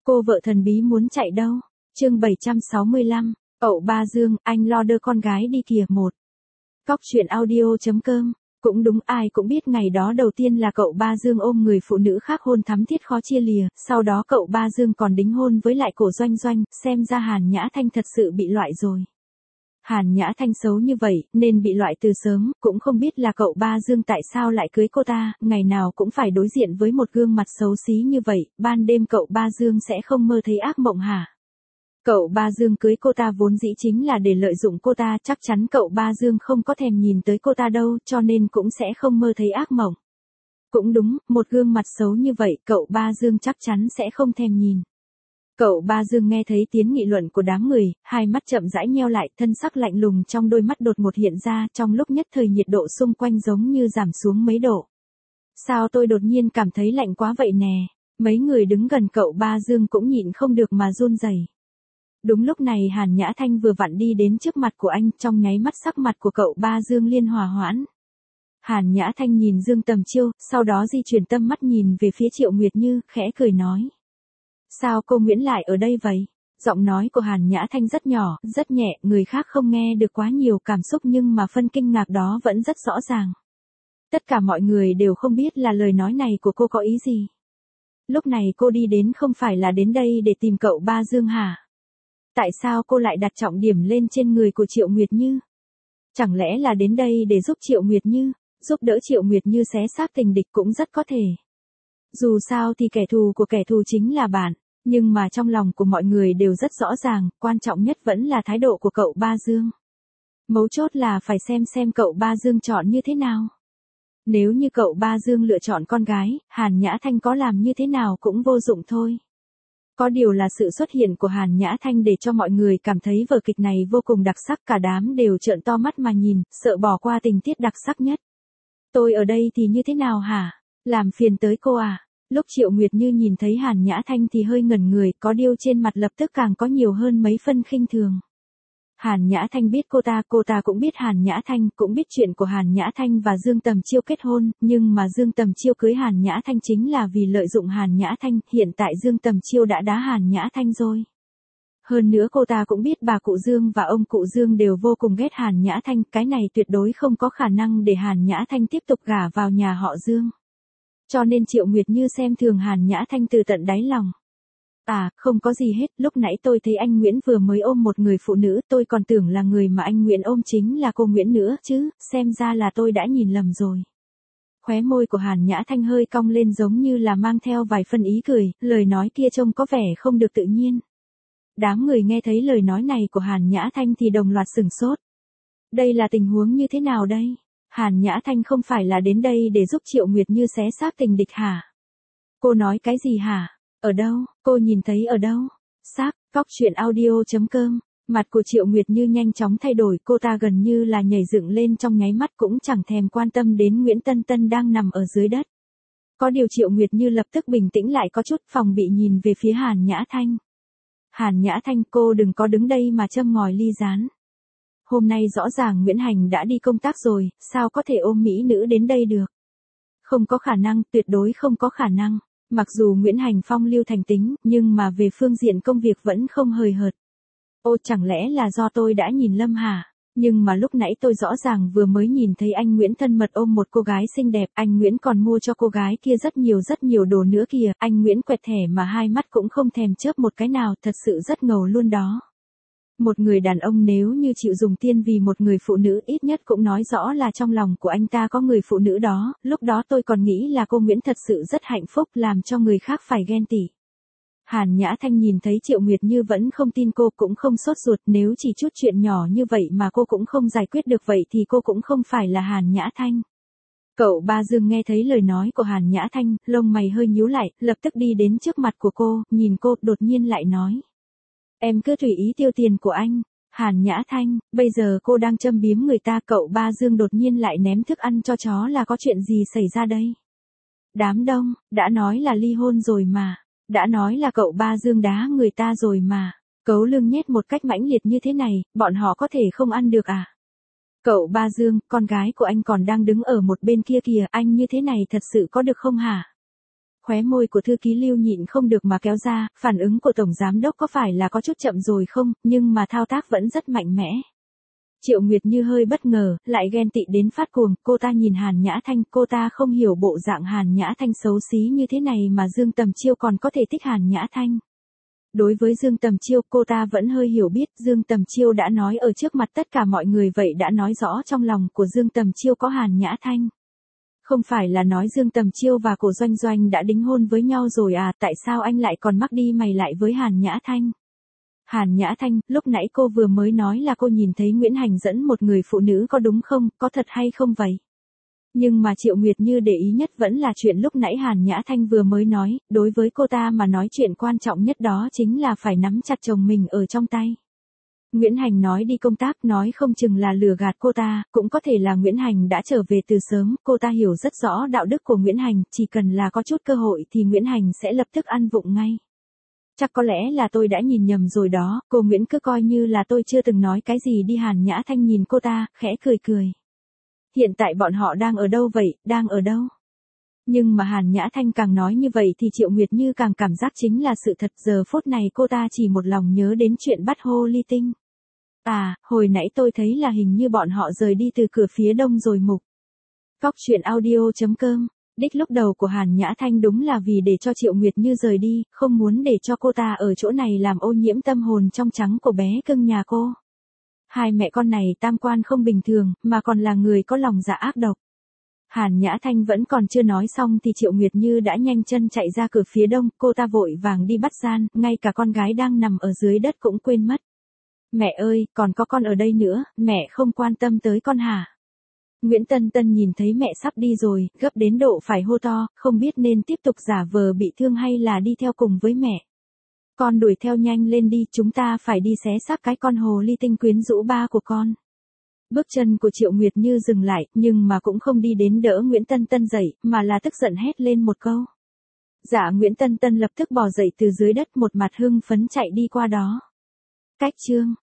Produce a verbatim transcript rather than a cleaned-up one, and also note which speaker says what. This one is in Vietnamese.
Speaker 1: Cô vợ thần bí muốn chạy đâu? Chương bảy trăm sáu mươi lăm, Cậu Ba Dương, anh lo đưa con gái đi kìa một. Cóc truyện audio.com. Cũng đúng, ai cũng biết ngày đó đầu tiên là cậu Ba Dương ôm người phụ nữ khác hôn thắm thiết khó chia lìa, sau đó cậu Ba Dương còn đính hôn với lại cổ Doanh Doanh, xem ra Hàn Nhã Thanh thật sự bị loại rồi. Hàn Nhã Thanh xấu như vậy, nên bị loại từ sớm, cũng không biết là cậu Ba Dương tại sao lại cưới cô ta, ngày nào cũng phải đối diện với một gương mặt xấu xí như vậy, ban đêm cậu Ba Dương sẽ không mơ thấy ác mộng hả? Cậu Ba Dương cưới cô ta vốn dĩ chính là để lợi dụng cô ta, chắc chắn cậu Ba Dương không có thèm nhìn tới cô ta đâu, cho nên cũng sẽ không mơ thấy ác mộng. Cũng đúng, một gương mặt xấu như vậy, cậu Ba Dương chắc chắn sẽ không thèm nhìn. Cậu Ba Dương nghe thấy tiếng nghị luận của đám người, hai mắt chậm rãi nheo lại, thân sắc lạnh lùng trong đôi mắt đột ngột hiện ra, trong lúc nhất thời nhiệt độ xung quanh giống như giảm xuống mấy độ. Sao tôi đột nhiên cảm thấy lạnh quá vậy nè? Mấy người đứng gần cậu Ba Dương cũng nhịn không được mà run rẩy. Đúng lúc này Hàn Nhã Thanh vừa vặn đi đến trước mặt của anh, trong nháy mắt sắc mặt của cậu Ba Dương liên hòa hoãn. Hàn Nhã Thanh nhìn Dương Tầm Chiêu, sau đó di chuyển tâm mắt nhìn về phía Triệu Nguyệt Như, khẽ cười nói. Sao cô Nguyễn lại ở đây vậy? Giọng nói của Hàn Nhã Thanh rất nhỏ, rất nhẹ, người khác không nghe được quá nhiều cảm xúc nhưng mà phân kinh ngạc đó vẫn rất rõ ràng. Tất cả mọi người đều không biết là lời nói này của cô có ý gì. Lúc này cô đi đến không phải là đến đây để tìm cậu Ba Dương hả? Tại sao cô lại đặt trọng điểm lên trên người của Triệu Nguyệt Như? Chẳng lẽ là đến đây để giúp Triệu Nguyệt Như, giúp đỡ Triệu Nguyệt Như xé xác tình địch cũng rất có thể. Dù sao thì kẻ thù của kẻ thù chính là bạn, nhưng mà trong lòng của mọi người đều rất rõ ràng, quan trọng nhất vẫn là thái độ của cậu Ba Dương. Mấu chốt là phải xem xem cậu Ba Dương chọn như thế nào. Nếu như cậu Ba Dương lựa chọn con gái, Hàn Nhã Thanh có làm như thế nào cũng vô dụng thôi. Có điều là sự xuất hiện của Hàn Nhã Thanh để cho mọi người cảm thấy vở kịch này vô cùng đặc sắc, cả đám đều trợn to mắt mà nhìn, sợ bỏ qua tình tiết đặc sắc nhất. Tôi ở đây thì như thế nào hả? Làm phiền tới cô à? Lúc Triệu Nguyệt Như nhìn thấy Hàn Nhã Thanh thì hơi ngẩn người, có điều trên mặt lập tức càng có nhiều hơn mấy phân khinh thường. Hàn Nhã Thanh biết cô ta, cô ta cũng biết Hàn Nhã Thanh, cũng biết chuyện của Hàn Nhã Thanh và Dương Tầm Chiêu kết hôn, nhưng mà Dương Tầm Chiêu cưới Hàn Nhã Thanh chính là vì lợi dụng Hàn Nhã Thanh, hiện tại Dương Tầm Chiêu đã đá Hàn Nhã Thanh rồi. Hơn nữa cô ta cũng biết bà cụ Dương và ông cụ Dương đều vô cùng ghét Hàn Nhã Thanh, cái này tuyệt đối không có khả năng để Hàn Nhã Thanh tiếp tục gả vào nhà họ Dương. Cho nên Triệu Nguyệt Như xem thường Hàn Nhã Thanh từ tận đáy lòng. À, không có gì hết, lúc nãy tôi thấy anh Nguyễn vừa mới ôm một người phụ nữ, tôi còn tưởng là người mà anh Nguyễn ôm chính là cô Nguyễn nữa chứ, xem ra là tôi đã nhìn lầm rồi. Khóe môi của Hàn Nhã Thanh hơi cong lên giống như là mang theo vài phân ý cười, lời nói kia trông có vẻ không được tự nhiên. Đám người nghe thấy lời nói này của Hàn Nhã Thanh thì đồng loạt sửng sốt. Đây là tình huống như thế nào đây? Hàn Nhã Thanh không phải là đến đây để giúp Triệu Nguyệt Như xé xác tình địch hả? Cô nói cái gì hả? Ở đâu? Cô nhìn thấy ở đâu? Xác, cóc truyện audio.com. Mặt của Triệu Nguyệt Như nhanh chóng thay đổi, cô ta gần như là nhảy dựng lên trong nháy mắt cũng chẳng thèm quan tâm đến Nguyễn Tân Tân đang nằm ở dưới đất. Có điều Triệu Nguyệt Như lập tức bình tĩnh lại, có chút phòng bị nhìn về phía Hàn Nhã Thanh. Hàn Nhã Thanh, cô đừng có đứng đây mà châm ngòi ly gián. Hôm nay rõ ràng Nguyễn Hành đã đi công tác rồi, sao có thể ôm mỹ nữ đến đây được? Không có khả năng, tuyệt đối không có khả năng. Mặc dù Nguyễn Hành phong lưu thành tính, nhưng mà về phương diện công việc vẫn không hời hợt. Ô, chẳng lẽ là do tôi đã nhìn lâm hả? Nhưng mà lúc nãy tôi rõ ràng vừa mới nhìn thấy anh Nguyễn thân mật ôm một cô gái xinh đẹp, anh Nguyễn còn mua cho cô gái kia rất nhiều rất nhiều đồ nữa kìa, anh Nguyễn quẹt thẻ mà hai mắt cũng không thèm chớp một cái nào, thật sự rất ngầu luôn đó. Một người đàn ông nếu như chịu dùng tiền vì một người phụ nữ, ít nhất cũng nói rõ là trong lòng của anh ta có người phụ nữ đó, lúc đó tôi còn nghĩ là cô Nguyễn thật sự rất hạnh phúc, làm cho người khác phải ghen tị. Hàn Nhã Thanh nhìn thấy Triệu Nguyệt Như vẫn không tin cô, cũng không sốt ruột, nếu chỉ chút chuyện nhỏ như vậy mà cô cũng không giải quyết được vậy thì cô cũng không phải là Hàn Nhã Thanh. Cậu Ba Dương nghe thấy lời nói của Hàn Nhã Thanh, lông mày hơi nhíu lại, lập tức đi đến trước mặt của cô, nhìn cô, đột nhiên lại nói. Em cứ tùy ý tiêu tiền của anh. Hàn Nhã Thanh, bây giờ cô đang châm biếm người ta, cậu Ba Dương đột nhiên lại ném thức ăn cho chó là có chuyện gì xảy ra đây? Đám đông, đã nói là ly hôn rồi mà. Đã nói là cậu Ba Dương đá người ta rồi mà. Cấu lưng nhét một cách mãnh liệt như thế này, bọn họ có thể không ăn được à? Cậu Ba Dương, con gái của anh còn đang đứng ở một bên kia kìa, anh như thế này thật sự có được không hả? Khóe môi của thư ký Lưu nhịn không được mà kéo ra, phản ứng của tổng giám đốc có phải là có chút chậm rồi không, nhưng mà thao tác vẫn rất mạnh mẽ. Triệu Nguyệt Như hơi bất ngờ, lại ghen tị đến phát cuồng, cô ta nhìn Hàn Nhã Thanh, cô ta không hiểu bộ dạng Hàn Nhã Thanh xấu xí như thế này mà Dương Tầm Chiêu còn có thể thích Hàn Nhã Thanh. Đối với Dương Tầm Chiêu, cô ta vẫn hơi hiểu biết, Dương Tầm Chiêu đã nói ở trước mặt tất cả mọi người vậy đã nói rõ trong lòng của Dương Tầm Chiêu có Hàn Nhã Thanh. Không phải là nói Dương Tầm Chiêu và Cổ Doanh Doanh đã đính hôn với nhau rồi à, tại sao anh lại còn mắc đi mày lại với Hàn Nhã Thanh? Hàn Nhã Thanh, lúc nãy cô vừa mới nói là cô nhìn thấy Nguyễn Hành dẫn một người phụ nữ có đúng không, có thật hay không vậy? Nhưng mà Triệu Nguyệt Như để ý nhất vẫn là chuyện lúc nãy Hàn Nhã Thanh vừa mới nói, đối với cô ta mà nói chuyện quan trọng nhất đó chính là phải nắm chặt chồng mình ở trong tay. Nguyễn Hành nói đi công tác, nói không chừng là lừa gạt cô ta, cũng có thể là Nguyễn Hành đã trở về từ sớm, cô ta hiểu rất rõ đạo đức của Nguyễn Hành, chỉ cần là có chút cơ hội thì Nguyễn Hành sẽ lập tức ăn vụng ngay. Chắc có lẽ là tôi đã nhìn nhầm rồi đó, cô Nguyễn cứ coi như là tôi chưa từng nói cái gì đi. Hàn Nhã Thanh nhìn cô ta, khẽ cười cười. Hiện tại bọn họ đang ở đâu vậy, đang ở đâu? Nhưng mà Hàn Nhã Thanh càng nói như vậy thì Triệu Nguyệt Như càng cảm giác chính là sự thật, giờ phút này cô ta chỉ một lòng nhớ đến chuyện bắt hồ ly tinh. À, hồi nãy tôi thấy là hình như bọn họ rời đi từ cửa phía đông rồi mục. Cóc truyện audio chấm com. Đích lúc đầu của Hàn Nhã Thanh đúng là vì để cho Triệu Nguyệt Như rời đi, không muốn để cho cô ta ở chỗ này làm ô nhiễm tâm hồn trong trắng của bé cưng nhà cô. Hai mẹ con này tam quan không bình thường, mà còn là người có lòng dạ ác độc. Hàn Nhã Thanh vẫn còn chưa nói xong thì Triệu Nguyệt Như đã nhanh chân chạy ra cửa phía đông, cô ta vội vàng đi bắt gian, ngay cả con gái đang nằm ở dưới đất cũng quên mất. Mẹ ơi, còn có con ở đây nữa, mẹ không quan tâm tới con hả? Nguyễn Tân Tân nhìn thấy mẹ sắp đi rồi, gấp đến độ phải hô to, không biết nên tiếp tục giả vờ bị thương hay là đi theo cùng với mẹ. Con đuổi theo nhanh lên đi, chúng ta phải đi xé xác cái con hồ ly tinh quyến rũ ba của con. Bước chân của Triệu Nguyệt Như dừng lại, nhưng mà cũng không đi đến đỡ Nguyễn Tân Tân dậy, mà là tức giận hét lên một câu. Dạ Nguyễn Tân Tân lập tức bò dậy từ dưới đất, một mặt hưng phấn chạy đi qua đó. Cách chương